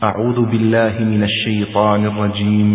اعوذ باللہ من الشیطان الرجیم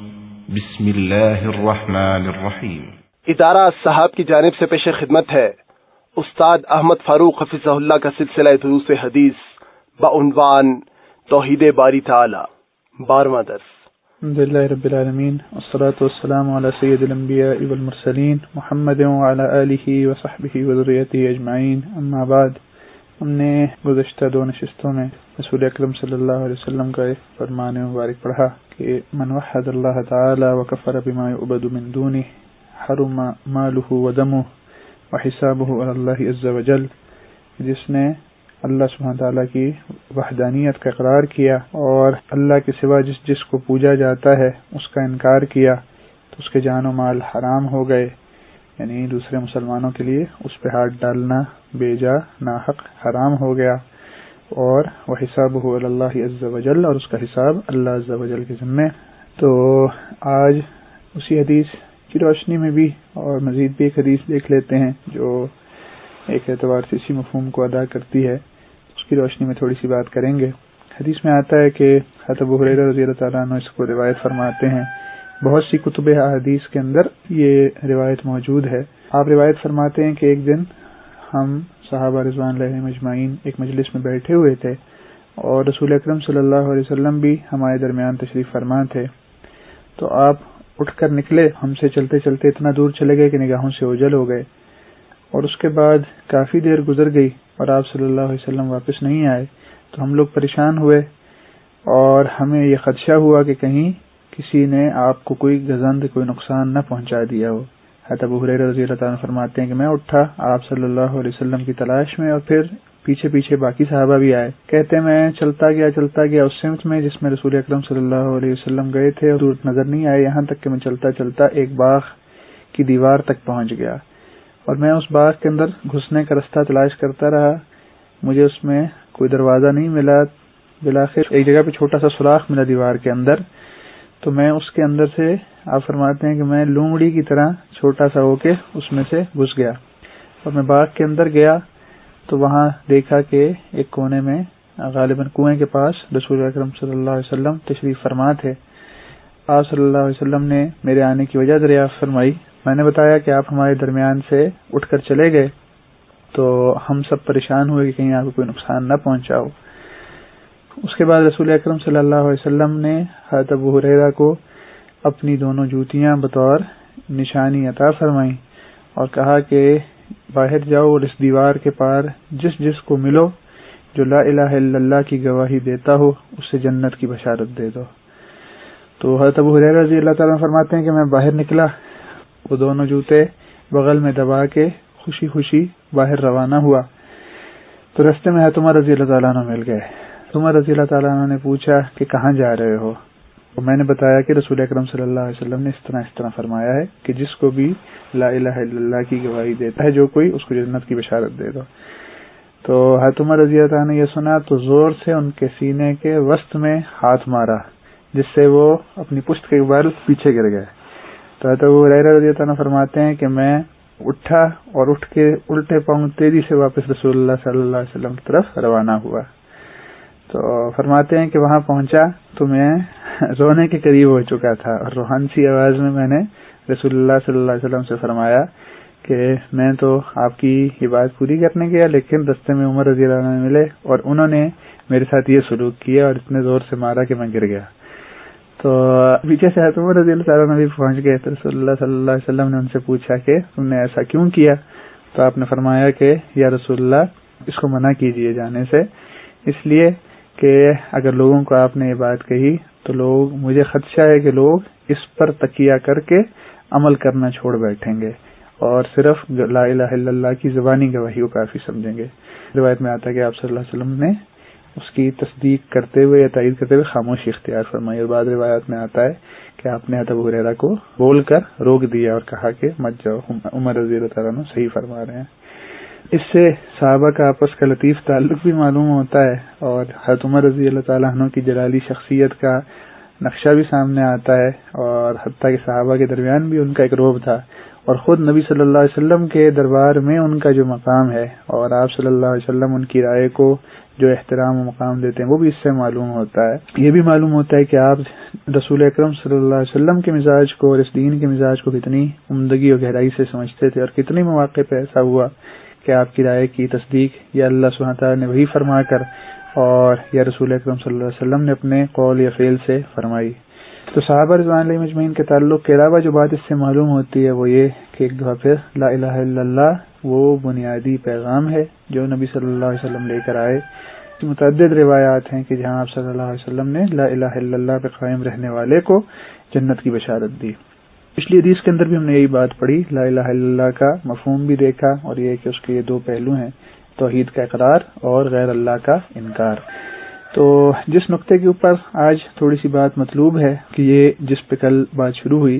بسم اللہ الرحمن الرحیم۔ ادارہ صاحب کی جانب سے پیش خدمت ہے استاد احمد فاروق حفظہ اللہ کا سلسلہ دروس حدیث بعنوان توحید باری تعالی 12واں درس۔ الحمدللہ رب العالمین والصلاة والسلام علی سید الانبیاء والمرسلین محمد وعلی آلہ وصحبہ وذریتہ اجمعین، اما بعد۔ ہم نے گزشتہ دو نشستوں میں رسول اکرم صلی اللہ علیہ وسلم کا فرمان مبارک پڑھا کہ من وحد اللہ تعالی وکفر بما یعبد من دونہ حرم مالہ ودمہ وحسابہ علی اللہ عز وجل، جس نے اللہ سبحانہ تعالیٰ کی وحدانیت کا اقرار کیا اور اللہ کے سوا جس کو پوجا جاتا ہے اس کا انکار کیا تو اس کے جان و مال حرام ہو گئے، یعنی دوسرے مسلمانوں کے لیے اس پہ ہاتھ ڈالنا بیجا ناحق حرام ہو گیا، اور وحسابہ علی اللہ عز وجل، اور اس کا حساب اللہ عز وجل کے ذمے۔ تو آج اسی حدیث کی روشنی میں بھی اور مزید بھی ایک حدیث دیکھ لیتے ہیں جو ایک اعتبار سے اسی مفہوم کو ادا کرتی ہے، اس کی روشنی میں تھوڑی سی بات کریں گے۔ حدیث میں آتا ہے کہ حضرت ابو ہریرہ رضی اللہ تعالیٰ عنہ اس کو روایت فرماتے ہیں، بہت سی کتب احادیث کے اندر یہ روایت موجود ہے۔ آپ روایت فرماتے ہیں کہ ایک دن ہم صحابہ رضوان اللہ علیہم اجمعین ایک مجلس میں بیٹھے ہوئے تھے اور رسول اکرم صلی اللہ علیہ وسلم بھی ہمارے درمیان تشریف فرما تھے، تو آپ اٹھ کر نکلے، ہم سے چلتے چلتے اتنا دور چلے گئے کہ نگاہوں سے اوجھل ہو گئے، اور اس کے بعد کافی دیر گزر گئی اور آپ صلی اللہ علیہ وسلم واپس نہیں آئے، تو ہم لوگ پریشان ہوئے اور ہمیں یہ خدشہ ہوا کہ کہیں کسی نے آپ کو کوئی گزند، کوئی نقصان نہ پہنچا دیا ہو۔ حضرت ابو ہریرہ رضی اللہ تعالیٰ فرماتے ہیں کہ میں اٹھا آپ صلی اللہ علیہ وسلم کی تلاش میں، اور پھر پیچھے پیچھے باقی صحابہ بھی آئے۔ کہتے ہیں میں چلتا گیا اس سمت میں جس میں رسول اکرم صلی اللہ علیہ وسلم گئے تھے، اور دور نظر نہیں آئے، یہاں تک کہ میں چلتا چلتا ایک باغ کی دیوار تک پہنچ گیا، اور میں اس باغ کے اندر گھسنے کا رستہ تلاش کرتا رہا، مجھے اس میں کوئی دروازہ نہیں ملا، بالآخر ایک جگہ پہ چھوٹا سا سوراخ ملا دیوار کے اندر، تو میں اس کے اندر سے، آپ فرماتے ہیں کہ میں لومڑی کی طرح چھوٹا سا ہو کے اس میں سے گھس گیا، اور میں باغ کے اندر گیا تو وہاں دیکھا کہ ایک کونے میں غالباً کنویں کے پاس رسول اکرم صلی اللہ علیہ وسلم تشریف فرما تھے۔ آپ صلی اللہ علیہ وسلم نے میرے آنے کی وجہ دریافت فرمائی۔ میں نے بتایا کہ آپ ہمارے درمیان سے اٹھ کر چلے گئے، تو ہم سب پریشان ہوئے کہ کہیں آپ کو کوئی نقصان نہ پہنچاؤ۔ اس کے بعد رسول اکرم صلی اللہ علیہ وسلم نے حضرت ابو ہریرہ کو اپنی دونوں جوتیاں بطور نشانی عطا فرمائیں اور کہا کہ باہر جاؤ اور اس دیوار کے پار جس کو ملو جو لا الہ الا اللہ کی گواہی دیتا ہو اسے جنت کی بشارت دے دو۔ تو حضرت ابو ہریرہ رضی اللہ تعالیٰ فرماتے ہیں کہ میں باہر نکلا، وہ دونوں جوتے بغل میں دبا کے خوشی خوشی باہر روانہ ہوا، تو رستے میں حضرت عمر رضی اللہ تعالیٰ عنہ مل گئے۔ عمر رضی اللہ تعالیٰ عنہ نے پوچھا کہ کہاں جا رہے ہو؟ تو میں نے بتایا کہ رسول اکرم صلی اللہ علیہ وسلم نے اس طرح فرمایا ہے کہ جس کو بھی لا الہ الا اللہ کی گواہی دیتا ہے جو کوئی، اس کو جنت کی بشارت دے دو۔ تو حضرت عمر رضی اللہ تعالیٰ نے یہ سنا تو زور سے ان کے سینے کے وسط میں ہاتھ مارا، جس سے وہ اپنی پشت کے بال پیچھے گر گئے۔ تو حضرت ابو ہریرہ رضی اللہ عنہ فرماتے ہیں کہ میں اٹھا اور اٹھ کے الٹے پاؤں تیزی سے واپس رسول اللہ صلی اللہ علیہ وسلم کی طرف روانہ ہوا۔ تو فرماتے ہیں کہ وہاں پہنچا تو میں رونے کے قریب ہو چکا تھا، اور روحان سی آواز میں نے رسول اللہ صلی اللہ علیہ وسلم سے فرمایا کہ میں تو آپ کی یہ بات پوری کرنے گیا، لیکن رستے میں عمر رضی اللہ عنہ ملے اور انہوں نے میرے ساتھ یہ سلوک کیا اور اتنے زور سے مارا کہ میں گر گیا۔ تو پیچھے سے حضرت عمر رضی اللہ عنہ بھی پہنچ گئے، تو رسول اللہ صلی اللہ علیہ وسلم نے ان سے پوچھا کہ تم نے ایسا کیوں کیا؟ تو آپ نے فرمایا کہ یا رسول اللہ اس کو منع کیجئے جانے سے، اس لیے کہ اگر لوگوں کو آپ نے یہ بات کہی تو مجھے خدشہ ہے کہ لوگ اس پر تکیہ کر کے عمل کرنا چھوڑ بیٹھیں گے اور صرف لا الہ الا اللہ کی زبانی گواہی کو کافی سمجھیں گے۔ روایت میں آتا ہے کہ آپ صلی اللہ علیہ وسلم نے اس کی تصدیق کرتے ہوئے یا تائید کرتے ہوئے خاموشی اختیار فرمائی، اور بعض روایات میں آتا ہے کہ آپ نے حضرت ابو ہریرہ کو بول کر روک دیا اور کہا کہ مت جاؤ، عمر رضی اللہ تعالیٰ عنہ صحیح فرما رہے ہیں۔ اس سے صحابہ کا آپس کا لطیف تعلق بھی معلوم ہوتا ہے، اور حضرت عمر رضی اللہ تعالیٰ عنہ کی جلالی شخصیت کا نقشہ بھی سامنے آتا ہے، اور حتیٰ کہ صحابہ کے درمیان بھی ان کا ایک رعب تھا، اور خود نبی صلی اللہ علیہ وسلم کے دربار میں ان کا جو مقام ہے اور آپ صلی اللہ علیہ وسلم ان کی رائے کو جو احترام و مقام دیتے ہیں وہ بھی اس سے معلوم ہوتا ہے۔ یہ بھی معلوم ہوتا ہے کہ آپ رسول اکرم صلی اللہ علیہ وسلم کے مزاج کو اور اس دین کے مزاج کو کتنی عمدگی اور گہرائی سے سمجھتے تھے، اور کتنے مواقع پہ ایسا ہوا کہ آپ کی رائے کی تصدیق یا اللہ سبحانہ تعالیٰ نے وحی فرما کر اور یا رسول اکرم صلی اللہ علیہ وسلم نے اپنے قول یا فعل سے فرمائی۔ تو صحابہ رضوان علیہم اجمعین کے تعلق کے علاوہ جو بات اس سے معلوم ہوتی ہے وہ یہ کہ ایک دفعہ پھر لا الہ الا اللہ وہ بنیادی پیغام ہے جو نبی صلی اللہ علیہ وسلم لے کر آئے۔ متعدد روایات ہیں کہ جہاں آپ صلی اللہ علیہ وسلم نے لا الہ الا اللہ پہ قائم رہنے والے کو جنت کی بشارت دی۔ پچھلی حدیث کے اندر بھی ہم نے یہی بات پڑھی، لا الہ الا اللہ کا مفہوم بھی دیکھا، اور یہ کہ اس کے یہ دو پہلو ہیں، توحید کا اقرار اور غیر اللہ کا انکار۔ تو جس نقطے کے اوپر آج تھوڑی سی بات مطلوب ہے کہ یہ جس پہ کل بات شروع ہوئی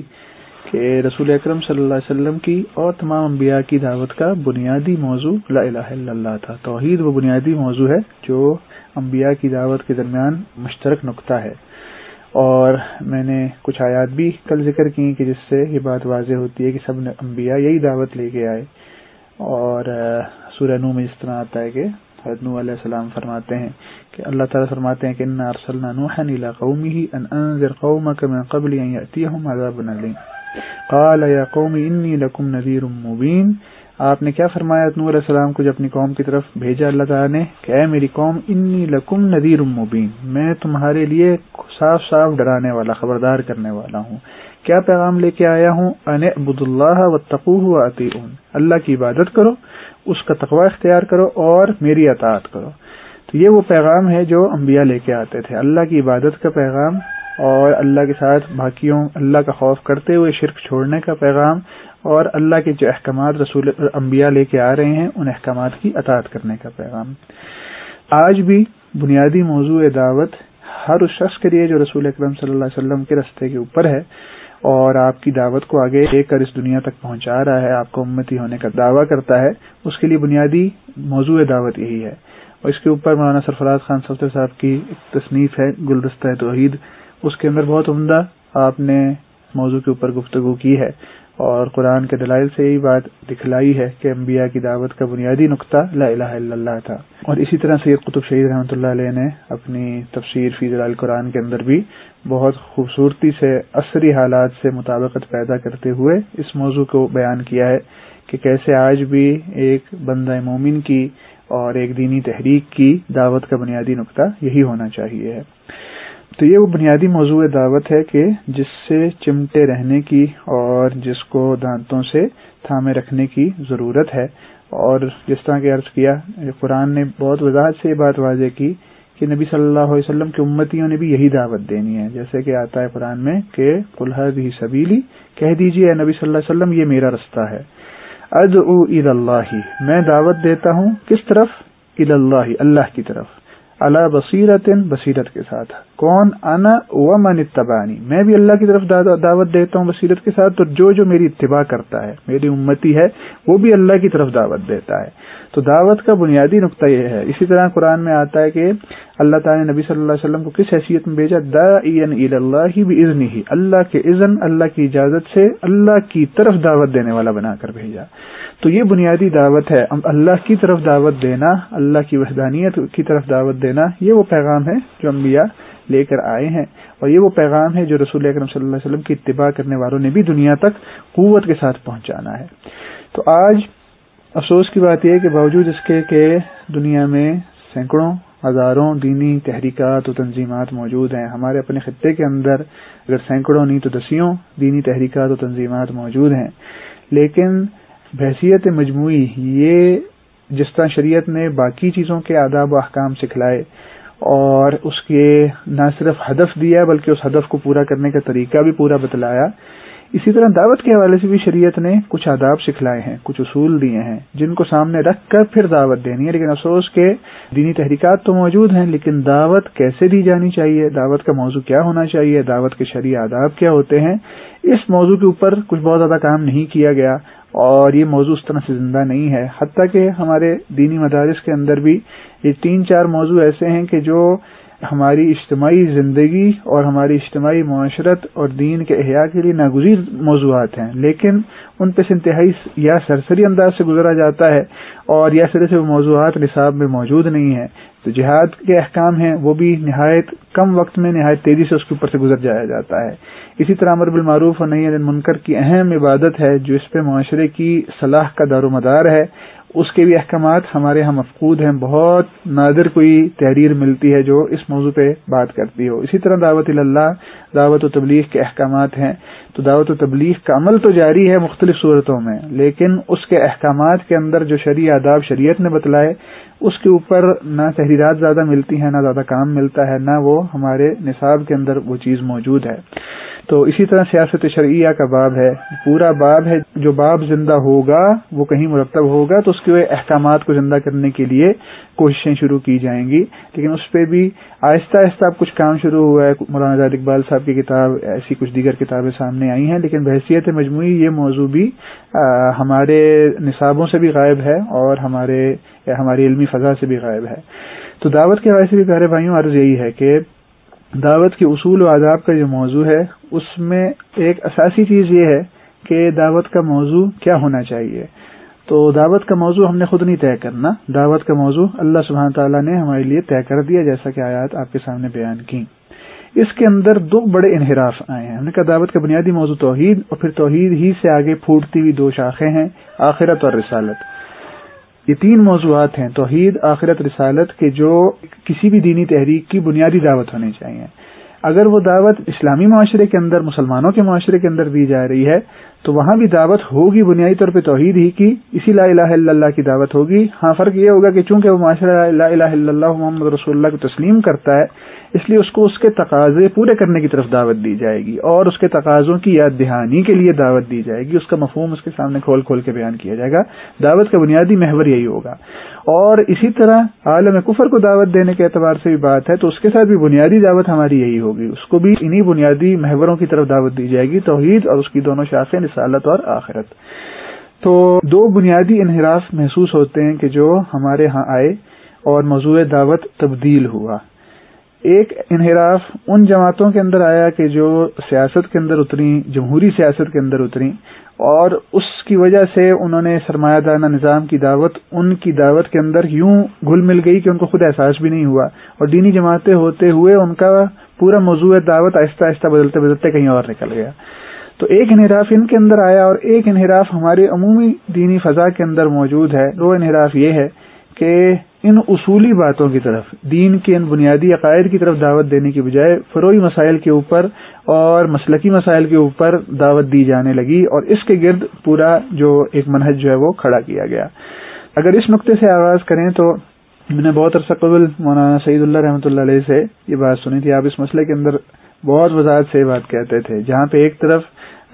کہ رسول اکرم صلی اللہ علیہ وسلم کی اور تمام انبیاء کی دعوت کا بنیادی موضوع لا الہ الا اللہ تھا۔ توحید وہ بنیادی موضوع ہے جو انبیاء کی دعوت کے درمیان مشترک نقطہ ہے، اور میں نے کچھ آیات بھی کل ذکر کی کہ جس سے یہ بات واضح ہوتی ہے کہ سب انبیاء یہی دعوت لے کے آئے۔ اور سورہ نوح میں اس طرح آتا ہے کہ حضرت نوح علیہ السلام فرماتے ہیں کہ اللہ تعالیٰ فرماتے ہیں کہ انا ارسلنا نوحا الی قومه ان انذر قومك من قبل ان یأتیہم عذاب الیم قال یا قوم انی لکم نذیر مبین۔ آپ نے کیا فرمایا نوح علیہ السلام کو جب اپنی قوم کی طرف بھیجا اللہ تعالیٰ نے کہ اے میری قوم انی لکم نذیر مبین، میں تمہارے لیے صاف صاف ڈرانے والا خبردار کرنے والا ہوں۔ کیا پیغام لے کے آیا ہوں؟ ان اعبدوا اللہ واتقوہ واطیعون، اللہ کی عبادت کرو، اس کا تقوی اختیار کرو اور میری اطاعت کرو۔ تو یہ وہ پیغام ہے جو انبیاء لے کے آتے تھے، اللہ کی عبادت کا پیغام اور اللہ کے ساتھ باقیوں اللہ کا خوف کرتے ہوئے شرک چھوڑنے کا پیغام، اور اللہ کے جو احکامات رسول انبیاء لے کے آ رہے ہیں ان احکامات کی اطاعت کرنے کا پیغام۔ آج بھی بنیادی موضوع دعوت ہر اس شخص کے لیے جو رسول اکرم صلی اللہ علیہ وسلم کے رستے کے اوپر ہے اور آپ کی دعوت کو آگے لے کر اس دنیا تک پہنچا رہا ہے، آپ کو امتی ہونے کا دعویٰ کرتا ہے، اس کے لیے بنیادی موضوع دعوت یہی ہے۔ اور اس کے اوپر مولانا سرفراز خان صفدر صاحب کی ایک تصنیف ہے گلدستہ توحید، اس کے اندر بہت عمدہ آپ نے موضوع کے اوپر گفتگو کی ہے، اور قرآن کے دلائل سے یہی بات دکھلائی ہے کہ انبیاء کی دعوت کا بنیادی نقطہ لا الہ الا اللہ تھا۔ اور اسی طرح سید قطب شہید رحمۃ اللہ علیہ نے اپنی تفسیر فی ظلال قرآن کے اندر بھی بہت خوبصورتی سے عصری حالات سے مطابقت پیدا کرتے ہوئے اس موضوع کو بیان کیا ہے کہ کیسے آج بھی ایک بندہ مومن کی اور ایک دینی تحریک کی دعوت کا بنیادی نقطہ یہی ہونا چاہیے ہے۔ تو یہ وہ بنیادی موضوع دعوت ہے کہ جس سے چمٹے رہنے کی اور جس کو دانتوں سے تھامے رکھنے کی ضرورت ہے۔ اور جس طرح کہ عرض کیا، قرآن نے بہت وضاحت سے یہ بات واضح کی کہ نبی صلی اللہ علیہ وسلم کی امتیوں نے بھی یہی دعوت دینی ہے، جیسے کہ آتا ہے قرآن میں کہ قل ھذہ سبیلی، کہہ دیجیے اے نبی صلی اللہ علیہ وسلم یہ میرا رستہ ہے، ادعو الی اللہ، میں دعوت دیتا ہوں کس طرف؟ الی اللہ، اللہ کی طرف، علی بصیرۃ، بصیرت کے ساتھ، کون؟ انا ومن اتبعنی، میں بھی اللہ کی طرف دعوت دیتا ہوں بصیرت کے ساتھ، تو جو میری اتباع کرتا ہے، میری امتی ہے، وہ بھی اللہ کی طرف دعوت دیتا ہے۔ تو دعوت کا بنیادی نقطہ یہ ہے۔ اسی طرح قرآن میں آتا ہے کہ اللہ تعالیٰ نے نبی صلی اللہ علیہ وسلم کو کس حیثیت میں بھیجا؟ داعیا الی اللہ باذنہ، اللہ کے اذن، اللہ کی اجازت سے اللہ کی طرف دعوت دینے والا بنا کر بھیجا۔ تو یہ بنیادی دعوت ہے، اللہ کی طرف دعوت دینا، اللہ کی وحدانیت کی طرف دعوت دینا، یہ وہ پیغام ہے جو انبیاء لے کر آئے ہیں، اور یہ وہ پیغام ہے جو رسول اکرم صلی اللہ علیہ وسلم کی اتباع کرنے والوں نے بھی دنیا تک قوت کے ساتھ پہنچانا ہے۔ تو آج افسوس کی بات یہ ہے کہ باوجود اس کے کہ دنیا میں سینکڑوں ہزاروں دینی تحریکات و تنظیمات موجود ہیں، ہمارے اپنے خطے کے اندر اگر سینکڑوں نہیں تو دسیوں دینی تحریکات و تنظیمات موجود ہیں، لیکن بحیثیت مجموعی یہ جس طرح شریعت نے باقی چیزوں کے آداب و احکام سکھلائے اور اس کے نہ صرف ہدف دیا بلکہ اس ہدف کو پورا کرنے کا طریقہ بھی پورا بتلایا، اسی طرح دعوت کے حوالے سے بھی شریعت نے کچھ آداب سکھلائے ہیں، کچھ اصول دیے ہیں جن کو سامنے رکھ کر پھر دعوت دینی ہے۔ لیکن افسوس کہ دینی تحریکات تو موجود ہیں، لیکن دعوت کیسے دی جانی چاہیے، دعوت کا موضوع کیا ہونا چاہیے، دعوت کے شرعی آداب کیا ہوتے ہیں، اس موضوع کے اوپر کچھ بہت زیادہ کام نہیں کیا گیا، اور یہ موضوع اس طرح سے زندہ نہیں ہے۔ حتیٰ کہ ہمارے دینی مدارس کے اندر بھی یہ 3-4 موضوع ایسے ہیں کہ جو ہماری اجتماعی زندگی اور ہماری اجتماعی معاشرت اور دین کے احیاء کے لیے ناگزیر موضوعات ہیں، لیکن ان پہ سے انتہائی یا سرسری انداز سے گزرا جاتا ہے اور یا سرے سے وہ موضوعات نصاب میں موجود نہیں ہیں۔ تو جہاد کے احکام ہیں وہ بھی نہایت کم وقت میں نہایت تیزی سے اس کے اوپر سے گزر جایا جاتا ہے۔ اسی طرح امر بالمعروف اور نہی عن المنکر کی اہم عبادت ہے جو اس پہ معاشرے کی صلاح کا دار و مدار ہے، اس کے بھی احکامات ہمارے ہاں مفقود ہیں۔ بہت نادر کوئی تحریر ملتی ہے جو اس موضوع پہ بات کرتی ہو۔ اسی طرح دعوت اللہ، دعوت و تبلیغ کے احکامات ہیں، تو دعوت و تبلیغ کا عمل تو جاری ہے مختلف صورتوں میں، لیکن اس کے احکامات کے اندر جو شرعی آداب شریعت نے بتلائے اس کے اوپر نہ تحریرات زیادہ ملتی ہیں، نہ زیادہ کام ملتا ہے، نہ وہ ہمارے نصاب کے اندر وہ چیز موجود ہے۔ تو اسی طرح سیاست شرعیہ کا باب ہے، پورا باب ہے، جو باب زندہ ہوگا وہ کہیں مرتب ہوگا تو اس کے احکامات کو زندہ کرنے کے لیے کوششیں شروع کی جائیں گی، لیکن اس پہ بھی آہستہ آہستہ اب کچھ کام شروع ہوا ہے۔ مولانا زاہد اقبال صاحب کی کتاب، ایسی کچھ دیگر کتابیں سامنے آئی ہیں، لیکن بحیثیت مجموعی یہ موضوع بھی ہمارے نصابوں سے بھی غائب ہے اور ہماری علمی فضا سے بھی غائب ہے۔ تو دعوت کے حوالے سے بھی پیارے بھائیوں عرض یہی ہے کہ دعوت کے اصول و آداب کا جو موضوع ہے اس میں ایک اساسی چیز یہ ہے کہ دعوت کا موضوع کیا ہونا چاہیے۔ تو دعوت کا موضوع ہم نے خود نہیں طے کرنا، دعوت کا موضوع اللہ سبحانہ تعالیٰ نے ہمارے لیے طے کر دیا، جیسا کہ آیات آپ کے سامنے بیان کی۔ اس کے اندر دو بڑے انحراف آئے ہیں۔ ہم نے کہا دعوت کا بنیادی موضوع توحید، اور پھر توحید ہی سے آگے پھوٹتی ہوئی دو شاخیں ہیں، آخرت اور رسالت۔ یہ تین موضوعات ہیں، توحید، آخرت، رسالت، کے جو کسی بھی دینی تحریک کی بنیادی دعوت ہونی چاہیے۔ اگر وہ دعوت اسلامی معاشرے کے اندر، مسلمانوں کے معاشرے کے اندر دی جا رہی ہے تو وہاں بھی دعوت ہوگی بنیادی طور پہ توحید ہی کی، اسی لا الہ الا اللہ کی دعوت ہوگی۔ ہاں فرق یہ ہوگا کہ چونکہ وہ معاشرہ لا الہ الا اللہ محمد رسول اللہ کو تسلیم کرتا ہے، اس لیے اس کو اس کے تقاضے پورے کرنے کی طرف دعوت دی جائے گی اور اس کے تقاضوں کی یاد دہانی کے لیے دعوت دی جائے گی، اس کا مفہوم اس کے سامنے کھول کھول کے بیان کیا جائے گا۔ دعوت کا بنیادی محور یہی ہوگا۔ اور اسی طرح عالم کفر کو دعوت دینے کے اعتبار سے بھی بات ہے تو اس کے ساتھ بھی بنیادی دعوت ہماری یہی ہوگی، اس کو بھی انہی بنیادی محوروں کی طرف دعوت دی جائے گی، توحید اور اس کی دونوں شاخیں رسالت اور آخرت۔ تو دو بنیادی انحراف محسوس ہوتے ہیں کہ جو ہمارے ہاں آئے اور موضوع دعوت تبدیل ہوا۔ ایک انحراف ان جماعتوں کے اندر آیا کہ جو سیاست کے اندر اتری، جمہوری سیاست کے اندر اتری، اور اس کی وجہ سے انہوں نے سرمایہ دارانہ نظام کی دعوت ان کی دعوت کے اندر یوں گھل مل گئی کہ ان کو خود احساس بھی نہیں ہوا، اور دینی جماعتیں ہوتے ہوئے ان کا پورا موضوع دعوت آہستہ آہستہ بدلتے بدلتے کہیں اور نکل گیا۔ تو ایک انحراف ان کے اندر آیا اور ایک انحراف ہمارے عمومی دینی فضا کے اندر موجود ہے۔ دو انحراف یہ ہے کہ ان اصولی باتوں کی طرف، دین کے ان بنیادی عقائد کی طرف دعوت دینے کی بجائے فروعی مسائل کے اوپر اور مسلکی مسائل کے اوپر دعوت دی جانے لگی، اور اس کے گرد پورا جو ایک منہج جو ہے وہ کھڑا کیا گیا۔ اگر اس نقطے سے آغاز کریں تو میں نے بہت عرصہ قبل مولانا سعید اللہ رحمۃ اللہ علیہ سے یہ بات سنی تھی، آپ اس مسئلے کے اندر بہت وضاحت سے بات کہتے تھے، جہاں پہ ایک طرف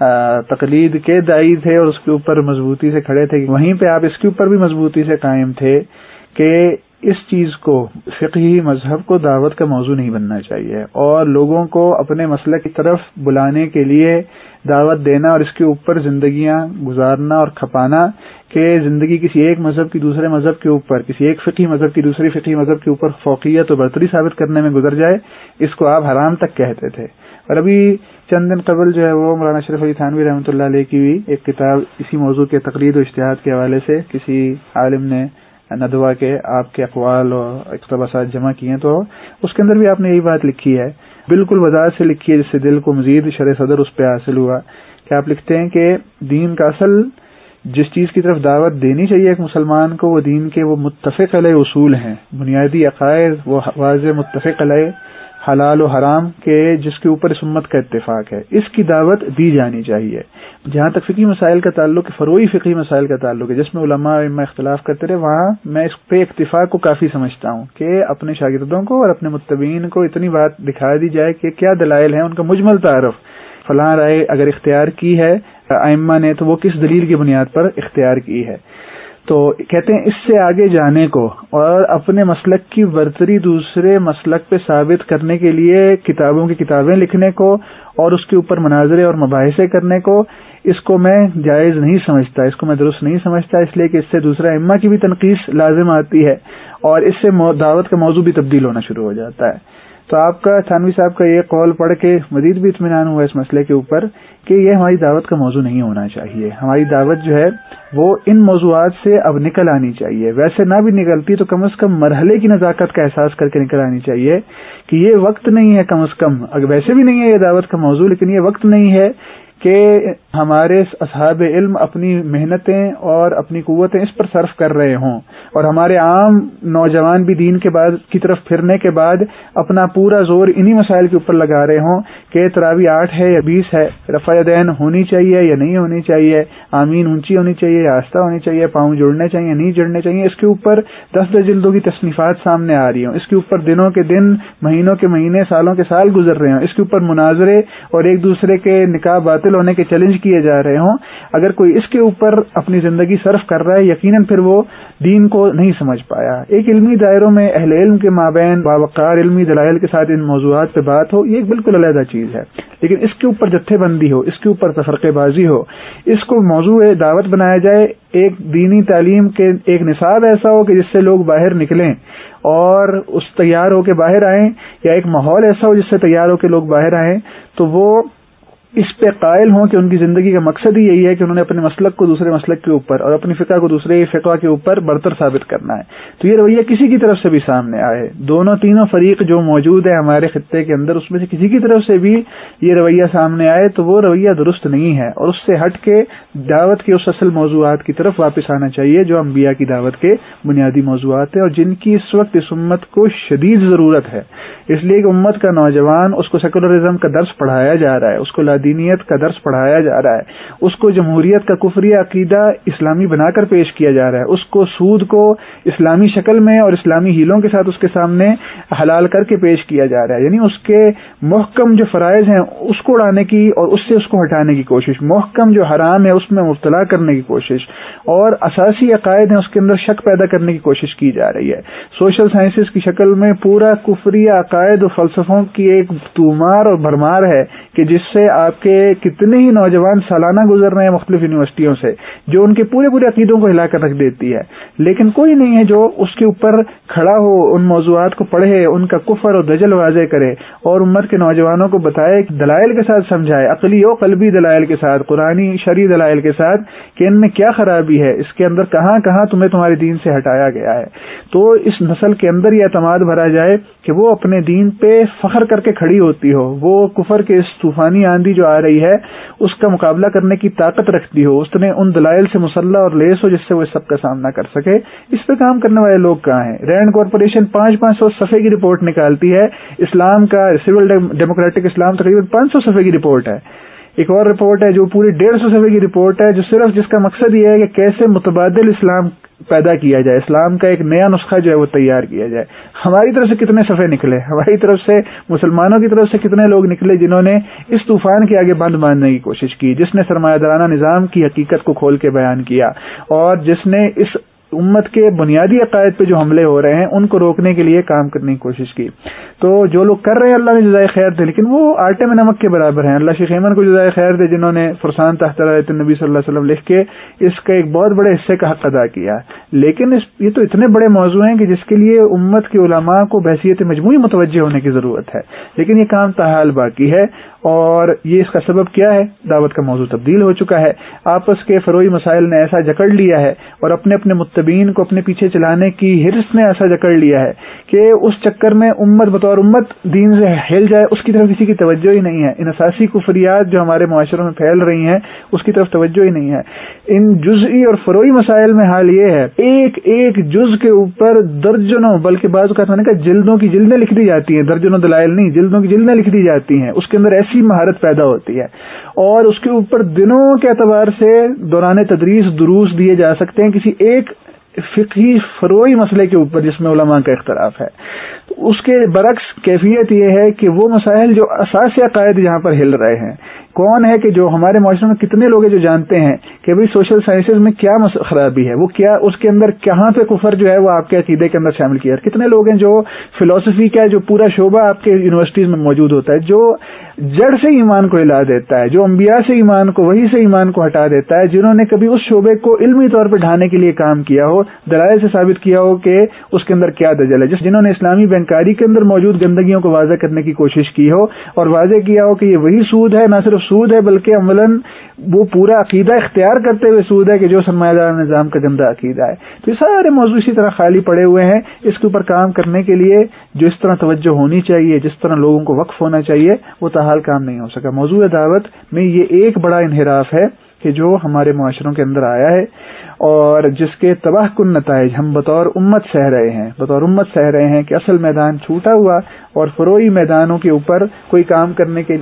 تقلید کے داعی تھے اور اس کے اوپر مضبوطی سے کھڑے تھے، وہیں پہ آپ اس کے اوپر بھی مضبوطی سے قائم تھے کہ اس چیز کو، فقہی مذہب کو دعوت کا موضوع نہیں بننا چاہیے، اور لوگوں کو اپنے مسلک کی طرف بلانے کے لیے دعوت دینا اور اس کے اوپر زندگیاں گزارنا اور کھپانا کہ زندگی کسی ایک مذہب کی دوسرے مذہب کے اوپر، کسی ایک فقہی مذہب کی دوسری فقہی مذہب کے اوپر فوقیت و برتری ثابت کرنے میں گزر جائے، اس کو آپ حرام تک کہتے تھے۔ اور ابھی چند دن قبل جو ہے وہ مولانا اشرف علی تھانوی رحمۃ اللہ علیہ کی بھی ایک کتاب اسی موضوع کے تقلید و اجتہاد کے حوالے سے کسی عالم نے ندوہ کے آپ کے اقوال اور اقتباسات جمع کیے ہیں، تو اس کے اندر بھی آپ نے یہی بات لکھی ہے، بالکل وضاحت سے لکھی ہے جس سے دل کو مزید شرح صدر اس پہ حاصل ہوا، کہ آپ لکھتے ہیں کہ دین کا اصل جس چیز کی طرف دعوت دینی چاہیے ایک مسلمان کو، وہ دین کے وہ متفق علیہ اصول ہیں، بنیادی عقائد، وہ واضح متفق علیہ حلال و حرام کے جس کے اوپر اس امت کا اتفاق ہے، اس کی دعوت دی جانی چاہیے۔ جہاں تک فقہی مسائل کا تعلق، فروعی فقہی مسائل کا تعلق ہے جس میں علماء اختلاف کرتے رہے، وہاں میں اس پہ اتفاق کو کافی سمجھتا ہوں کہ اپنے شاگردوں کو اور اپنے متبعین کو اتنی بات دکھا دی جائے کہ کیا دلائل ہیں، ان کا مجمل تعارف، فلاں رائے اگر اختیار کی ہے ائمہ نے تو وہ کس دلیل کی بنیاد پر اختیار کی ہے۔ تو کہتے ہیں اس سے آگے جانے کو اور اپنے مسلک کی برتری دوسرے مسلک پہ ثابت کرنے کے لیے کتابوں کی کتابیں لکھنے کو اور اس کے اوپر مناظرے اور مباحثے کرنے کو، اس کو میں جائز نہیں سمجھتا، اس کو میں درست نہیں سمجھتا، اس لیے کہ اس سے دوسرے ائمہ کی بھی تنقیص لازم آتی ہے اور اس سے دعوت کا موضوع بھی تبدیل ہونا شروع ہو جاتا ہے۔ تو آپ کا تھانوی صاحب کا یہ قول پڑھ کے مزید بھی اطمینان ہوا اس مسئلے کے اوپر کہ یہ ہماری دعوت کا موضوع نہیں ہونا چاہیے. ہماری دعوت جو ہے وہ ان موضوعات سے اب نکل آنی چاہیے. ویسے نہ بھی نکلتی تو کم از کم مرحلے کی نزاکت کا احساس کر کے نکل آنی چاہیے کہ یہ وقت نہیں ہے، کم از کم اگر ویسے بھی نہیں ہے یہ دعوت کا موضوع، لیکن یہ وقت نہیں ہے کہ ہمارے اصحاب علم اپنی محنتیں اور اپنی قوتیں اس پر صرف کر رہے ہوں اور ہمارے عام نوجوان بھی دین کے بعد کی طرف پھرنے کے بعد اپنا پورا زور انہی مسائل کے اوپر لگا رہے ہوں کہ تراویح 8 ہے یا 20 ہے، رفع یدین ہونی چاہیے یا نہیں ہونی چاہیے، آمین اونچی ہونی چاہیے یا آہستہ ہونی چاہیے، پاؤں جڑنے چاہیے یا نہیں جڑنے چاہیے. اس کے اوپر 10 جلدوں کی تصنیفات سامنے آ رہی ہوں، اس کے اوپر دنوں کے دن، مہینوں کے مہینے، سالوں کے سال گزر رہے ہوں، اس کے اوپر مناظرے اور ایک دوسرے کے نکاح باطل ہونے کے چیلنج کیے جا رہے ہوں. اگر کوئی اس کے اوپر اپنی زندگی صرف کر رہا ہے یقیناً پھر وہ دین کو نہیں سمجھ پایا. ایک علمی دائروں میں اہل علم کے مابین باوقار علمی دلائل کے ساتھ ان موضوعات پہ بات ہو، یہ ایک بالکل علیحدہ چیز ہے، لیکن اس کے اوپر جتھے بندی ہو، اس کے اوپر تفرقے بازی ہو، اس کو موضوع دعوت بنایا جائے. ایک دینی تعلیم کے ایک نصاب ایسا ہو کہ جس سے لوگ باہر نکلیں اور اس تیار ہو کے باہر آئیں، یا ایک ماحول ایسا ہو جس سے تیار ہو کے لوگ باہر آئیں تو وہ اس پہ قائل ہوں کہ ان کی زندگی کا مقصد ہی یہی ہے کہ انہوں نے اپنے مسلک کو دوسرے مسلک کے اوپر اور اپنی فقہ کو دوسرے فقہ کے اوپر برتر ثابت کرنا ہے. تو یہ رویہ کسی کی طرف سے بھی سامنے آئے، تینوں فریق جو موجود ہیں ہمارے خطے کے اندر، اس میں سے کسی کی طرف سے بھی یہ رویہ سامنے آئے تو وہ رویہ درست نہیں ہے، اور اس سے ہٹ کے دعوت کے اس اصل موضوعات کی طرف واپس آنا چاہیے جو انبیاء کی دعوت کے بنیادی موضوعات ہیں اور جن کی اس وقت اس امت کو شدید ضرورت ہے. اس لیے کہ امت کا نوجوان، اس کو سیکولرزم کا درس پڑھایا جا رہا ہے، اس کو دینیت کا درس پڑھایا جا رہا ہے، اس کو جمہوریت کا کفری عقیدہ اسلامی بنا کر پیش کیا جا رہا ہے، اس کو سود کو اسلامی شکل میں اور اسلامی ہیلوں کے ساتھ اس کے سامنے حلال کر کے پیش کیا جا رہا ہے. یعنی اس کے محکم جو فرائض ہیں اس کو اڑانے کی اور اس سے اس کو ہٹانے کی کوشش، محکم جو حرام ہے اس میں مبتلا کرنے کی کوشش، اور اساسی عقائد ہیں اس کے اندر شک پیدا کرنے کی کوشش کی جا رہی ہے. سوشل سائنسز کی شکل میں پورا کفری عقائد و فلسفوں کی ایک تومار اور بھرمار ہے کہ جس سے آپ کے کتنے ہی نوجوان سالانہ گزر رہے ہیں مختلف یونیورسٹیوں سے، جو ان کے پورے عقیدوں کو ہلا کر رکھ دیتی ہے. لیکن کوئی نہیں ہے جو اس کے اوپر کھڑا ہو، ان موضوعات کو پڑھے، ان کا کفر اور دجل واضح کرے اور امت کے نوجوانوں کو بتائے، دلائل کے ساتھ سمجھائے، عقلی و قلبی دلائل کے ساتھ، قرآنی شرعی دلائل کے ساتھ کہ ان میں کیا خرابی ہے، اس کے اندر کہاں کہاں تمہیں تمہارے دین سے ہٹایا گیا ہے. تو اس نسل کے اندر یہ اعتماد بھرا جائے کہ وہ اپنے دین پہ فخر کر کے کھڑی ہوتی ہو، وہ کفر کے اس طوفانی آندھی جو آ رہی ہے اس کا مقابلہ کرنے کی طاقت رکھتی ہو، اس نے ان دلائل سے مسلح اور لیس ہو جس سے وہ اس سب کا سامنا کر سکے. اس پہ کام کرنے والے لوگ کہاں ہیں؟ رینڈ کارپوریشن 500 صفحے کی رپورٹ نکالتی ہے، اسلام کا سول ڈیموکریٹک اسلام تقریباً 500 صفحے کی رپورٹ ہے. ایک اور رپورٹ ہے جو پوری 150 صفحے کی رپورٹ ہے، جو صرف جس کا مقصد یہ ہے کہ کیسے متبادل اسلام پیدا کیا جائے، اسلام کا ایک نیا نسخہ جو ہے وہ تیار کیا جائے. ہماری طرف سے کتنے صفحے نکلے، ہماری طرف سے مسلمانوں کی طرف سے کتنے لوگ نکلے جنہوں نے اس طوفان کے آگے بند باندھنے کی کوشش کی، جس نے سرمایہ دارانہ نظام کی حقیقت کو کھول کے بیان کیا، اور جس نے اس امت کے بنیادی عقائد پہ جو حملے ہو رہے ہیں ان کو روکنے کے لیے کام کرنے کی کوشش کی. تو جو لوگ کر رہے ہیں اللہ نے جزائے خیر دے، لیکن وہ آٹے میں نمک کے برابر ہیں. اللہ شیخ ایمن کو جزائے خیر دے جنہوں نے فرسان تحت رایت النبی صلی اللہ علیہ وسلم لکھ کے اس کا ایک بہت بڑے حصے کا حق ادا کیا. لیکن یہ تو اتنے بڑے موضوع ہیں کہ جس کے لیے امت کے علماء کو بحیثیت مجموعی متوجہ ہونے کی ضرورت ہے، لیکن یہ کام تاحال باقی ہے. اور یہ اس کا سبب کیا ہے؟ دعوت کا موضوع تبدیل ہو چکا ہے، آپس کے فروعی مسائل نے ایسا جکڑ لیا ہے اور اپنے متبعین کو اپنے پیچھے چلانے کی ہرس نے ایسا جکڑ لیا ہے کہ اس چکر میں امت بطور امت دین سے ہل جائے اس کی طرف کسی کی توجہ ہی نہیں ہے. ان اساسی کفریات جو ہمارے معاشروں میں پھیل رہی ہیں اس کی طرف توجہ ہی نہیں ہے. ان جزئی اور فروعی مسائل میں حال یہ ہے ایک ایک جز کے اوپر درجنوں، بلکہ بعض اوقات میں نے کہا جلدوں کی جلدیں لکھ دی جاتی ہیں، درجنوں دلائل نہیں، جلدوں کی جلدیں لکھ دی جاتی ہیں. اس کے اندر ایسی مہارت پیدا ہوتی ہے اور اس کے اوپر دنوں کے اعتبار سے دوران تدریس دروس دیے جا سکتے ہیں کسی ایک فقہی فروعی مسئلے کے اوپر جس میں علماء کا اختلاف ہے. اس کے برعکس کیفیت یہ ہے کہ وہ مسائل جو اساسی عقائد یہاں پر ہل رہے ہیں، کون ہے کہ جو ہمارے معاشرے میں کتنے لوگ ہیں جو جانتے ہیں کہ بھئی سوشل سائنسز میں کیا خرابی ہے، وہ کیا اس کے اندر کہاں پہ کفر جو ہے وہ آپ کے عقیدے کے اندر شامل کیا ہے. کتنے لوگ ہیں جو فلسفی کا جو پورا شعبہ آپ کے یونیورسٹیز میں موجود ہوتا ہے، جو جڑ سے ایمان کو ہلا دیتا ہے، جو انبیاء سے ایمان کو، وحی سے ایمان کو ہٹا دیتا ہے، جنہوں نے کبھی اس شعبے کو علمی طور پہ ڈھانے کے لیے کام کیا ہو، دلائل سے ثابت کیا ہو کہ اس کے اندر کیا دجل ہے، جنہوں نے اسلامی بینکاری کے اندر موجود گندگیوں کو واضح کرنے کی کوشش کی ہو اور واضح کیا ہو کہ یہ وہی سود ہے، نہ صرف سود ہے بلکہ عملاً وہ پورا عقیدہ اختیار کرتے ہوئے سود ہے کہ جو سرمایہ دار نظام کا گندا عقیدہ ہے۔ تو یہ سارے موضوع اسی طرح خالی پڑے ہوئے ہیں، اس کے اوپر کام کرنے کے لیے جو اس طرح توجہ ہونی چاہیے، جس طرح لوگوں کو وقف ہونا چاہیے، وہ تاحال کام نہیں ہو سکا۔ موضوع دعوت میں یہ ایک بڑا انحراف ہے کہ جو ہمارے معاشروں کے اندر آیا ہے اور جس کے تباہ کن نتائج ہم بطور امت سہ رہے ہیں کہ اصل میدان چھوٹا ہوا اور فروعی میدانوں کے اوپر کوئی کام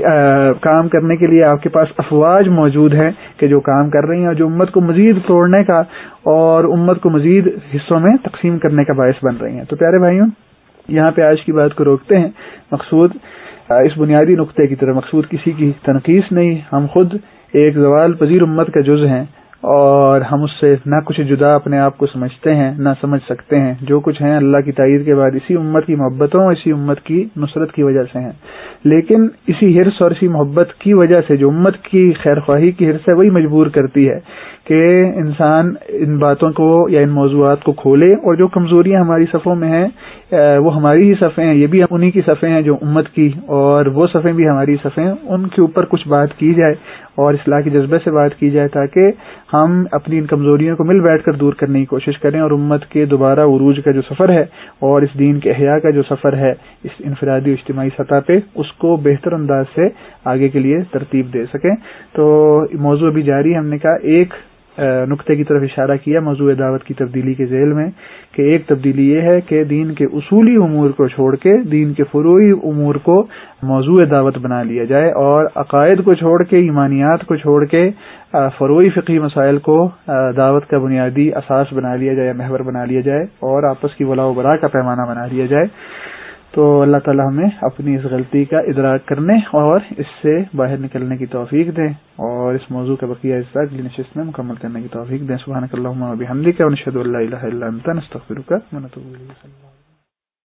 کرنے کے لیے آپ کے پاس افواج موجود ہیں کہ جو کام کر رہی ہیں اور جو امت کو مزید توڑنے کا اور امت کو مزید حصوں میں تقسیم کرنے کا باعث بن رہی ہیں۔ تو پیارے بھائیوں، یہاں پہ آج کی بات کو روکتے ہیں۔ مقصود اس بنیادی نقطے کی طرف، مقصود کسی کی تنقیص نہیں، ہم خود ایک زوال پذیر امت کا جز ہیں اور ہم اس سے نہ کچھ جدا اپنے آپ کو سمجھتے ہیں نہ سمجھ سکتے ہیں۔ جو کچھ ہیں اللہ کی تائید کے بعد اسی امت کی محبتوں، اسی امت کی نصرت کی وجہ سے ہیں، لیکن اسی حرص اور اسی محبت کی وجہ سے جو امت کی خیر خواہی کی حرص ہے وہی مجبور کرتی ہے کہ انسان ان باتوں کو یا ان موضوعات کو کھولے اور جو کمزوریاں ہماری صفوں میں ہیں وہ ہماری ہی صفیں ہیں، یہ بھی انہی کی صفیں ہیں جو امت کی، اور وہ صفیں بھی ہماری صفیں ہیں، ان کے اوپر کچھ بات کی جائے اور اصلاح کے جذبے سے بات کی جائے تاکہ ہم اپنی ان کمزوریوں کو مل بیٹھ کر دور کرنے کی کوشش کریں اور امت کے دوبارہ عروج کا جو سفر ہے اور اس دین کے احیاء کا جو سفر ہے اس انفرادی و اجتماعی سطح پہ، اس کو بہتر انداز سے آگے کے لیے ترتیب دے سکیں۔ تو موضوع ابھی جاری، ہم نے کہا ایک نقطے کی طرف اشارہ کیا موضوع دعوت کی تبدیلی کے ذیل میں کہ ایک تبدیلی یہ ہے کہ دین کے اصولی امور کو چھوڑ کے دین کے فروعی امور کو موضوع دعوت بنا لیا جائے اور عقائد کو چھوڑ کے، ایمانیات کو چھوڑ کے فروعی فقہی مسائل کو دعوت کا بنیادی اساس بنا لیا جائے، محور بنا لیا جائے اور آپس کی ولاء و براء کا پیمانہ بنا لیا جائے۔ تو اللہ تعالی ہمیں اپنی اس غلطی کا ادراک کرنے اور اس سے باہر نکلنے کی توفیق دیں اور اس موضوع کا بقیہ حصہ اگلی نشست میں مکمل کرنے کی توفیق دیں۔ سبحانک اللہم و بحمدک ونشہد ان لا الہ الا انت نستغفرک ونتوب الیک۔